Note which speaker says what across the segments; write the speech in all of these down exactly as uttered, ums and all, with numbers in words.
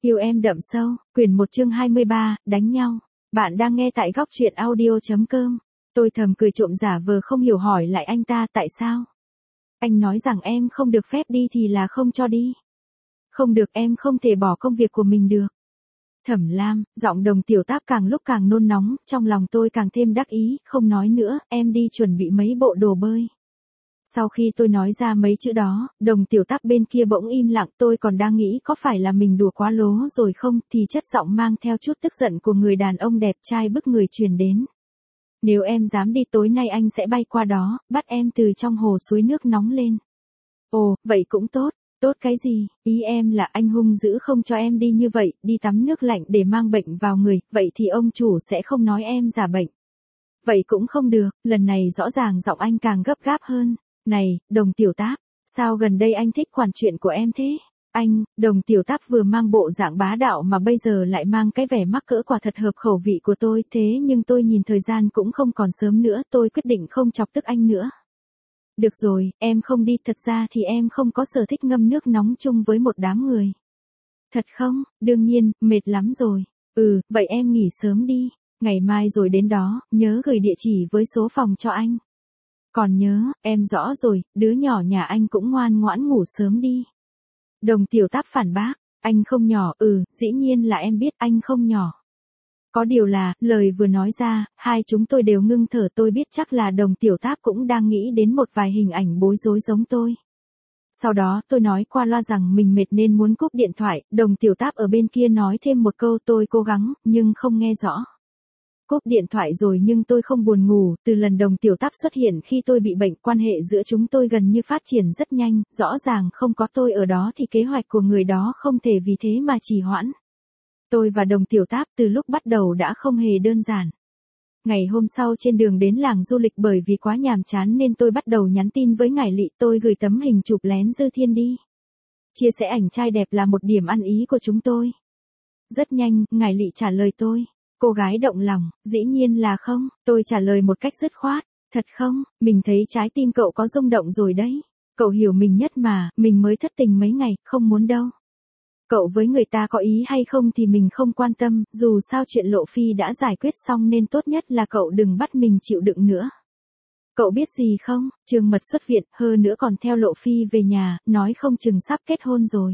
Speaker 1: Yêu em đậm sâu, quyển một chương hai mươi ba, đánh nhau. Bạn đang nghe tại góc truyện audio.com. Tôi thầm cười trộm giả vờ không hiểu hỏi lại anh ta tại sao. Anh nói rằng em không được phép đi thì là không cho đi. Không được, em không thể bỏ công việc của mình được. Thẩm Lam, giọng Đồng Tiểu Táp càng lúc càng nôn nóng, trong lòng tôi càng thêm đắc ý, không nói nữa, em đi chuẩn bị mấy bộ đồ bơi. Sau khi tôi nói ra mấy chữ đó, Đồng Tiểu Táp bên kia bỗng im lặng, tôi còn đang nghĩ có phải là mình đùa quá lố rồi không, thì chất giọng mang theo chút tức giận của người đàn ông đẹp trai bức người truyền đến. Nếu em dám đi tối nay anh sẽ bay qua đó, bắt em từ trong hồ suối nước nóng lên. Ồ, vậy cũng tốt. Tốt cái gì, ý em là anh hung dữ không cho em đi như vậy, đi tắm nước lạnh để mang bệnh vào người, vậy thì ông chủ sẽ không nói em giả bệnh. Vậy cũng không được, lần này rõ ràng giọng anh càng gấp gáp hơn. Này, Đồng Tiểu Táp, sao gần đây anh thích quản chuyện của em thế? Anh, Đồng Tiểu Táp vừa mang bộ dạng bá đạo mà bây giờ lại mang cái vẻ mắc cỡ, quả thật hợp khẩu vị của tôi, thế nhưng tôi nhìn thời gian cũng không còn sớm nữa, tôi quyết định không chọc tức anh nữa. Được rồi, em không đi, thật ra thì em không có sở thích ngâm nước nóng chung với một đám người. Thật không? Đương nhiên, mệt lắm rồi. Ừ, vậy em nghỉ sớm đi, ngày mai rồi đến đó, nhớ gửi địa chỉ với số phòng cho anh. Còn nhớ, em rõ rồi, đứa nhỏ nhà anh cũng ngoan ngoãn ngủ sớm đi. Đồng Tiểu Táp phản bác, anh không nhỏ, ừ, dĩ nhiên là em biết anh không nhỏ. Có điều là, lời vừa nói ra, hai chúng tôi đều ngưng thở, tôi biết chắc là Đồng Tiểu Táp cũng đang nghĩ đến một vài hình ảnh bối rối giống tôi. Sau đó tôi nói qua loa rằng mình mệt nên muốn cúp điện thoại, Đồng Tiểu Táp ở bên kia nói thêm một câu, tôi cố gắng, nhưng không nghe rõ. Cúp điện thoại rồi nhưng tôi không buồn ngủ, từ lần Đồng Tiểu Táp xuất hiện khi tôi bị bệnh, quan hệ giữa chúng tôi gần như phát triển rất nhanh, rõ ràng không có tôi ở đó thì kế hoạch của người đó không thể vì thế mà trì hoãn. Tôi và Đồng Tiểu Táp từ lúc bắt đầu đã không hề đơn giản. Ngày hôm sau trên đường đến làng du lịch, bởi vì quá nhàm chán nên tôi bắt đầu nhắn tin với Ngải Lị, tôi gửi tấm hình chụp lén Dư Thiên đi. Chia sẻ ảnh trai đẹp là một điểm ăn ý của chúng tôi. Rất nhanh, Ngải Lị trả lời tôi. Cô gái động lòng, dĩ nhiên là không, tôi trả lời một cách dứt khoát. Thật không, mình thấy trái tim cậu có rung động rồi đấy. Cậu hiểu mình nhất mà, mình mới thất tình mấy ngày, không muốn đâu. Cậu với người ta có ý hay không thì mình không quan tâm, dù sao chuyện Lộ Phi đã giải quyết xong nên tốt nhất là cậu đừng bắt mình chịu đựng nữa. Cậu biết gì không, Trương Mật xuất viện, hơn nữa còn theo Lộ Phi về nhà, nói không chừng sắp kết hôn rồi.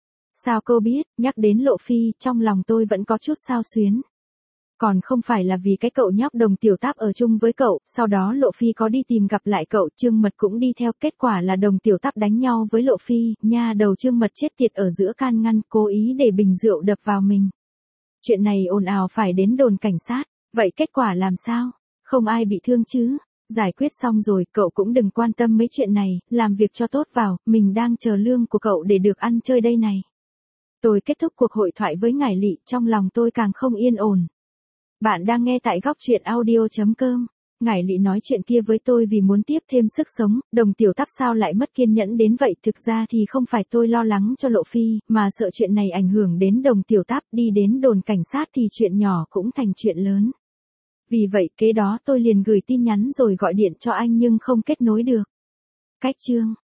Speaker 1: Sao cô biết, nhắc đến Lộ Phi, trong lòng tôi vẫn có chút xao xuyến. Còn không phải là vì cái cậu nhóc Đồng Tiểu Táp ở chung với cậu, sau đó Lộ Phi có đi tìm gặp lại cậu, Trương Mật cũng đi theo, kết quả là Đồng Tiểu Táp đánh nhau với Lộ Phi, nha đầu Trương Mật chết tiệt ở giữa can ngăn, cố ý để bình rượu đập vào mình. Chuyện này ồn ào phải đến đồn cảnh sát, vậy kết quả làm sao? Không ai bị thương chứ? Giải quyết xong rồi, cậu cũng đừng quan tâm mấy chuyện này, làm việc cho tốt vào, mình đang chờ lương của cậu để được ăn chơi đây này. Tôi kết thúc cuộc hội thoại với Ngải Lị, trong lòng tôi càng không yên ổn. Bạn đang nghe tại góc truyện audio.com. Ngải Lị nói chuyện kia với tôi vì muốn tiếp thêm sức sống, Đồng Tiểu Táp sao lại mất kiên nhẫn đến vậy, thực ra thì không phải tôi lo lắng cho Lộ Phi, mà sợ chuyện này ảnh hưởng đến Đồng Tiểu Táp, đi đến đồn cảnh sát thì chuyện nhỏ cũng thành chuyện lớn. Vì vậy kế đó tôi liền gửi tin nhắn rồi gọi điện cho anh nhưng không kết nối được. Cách chương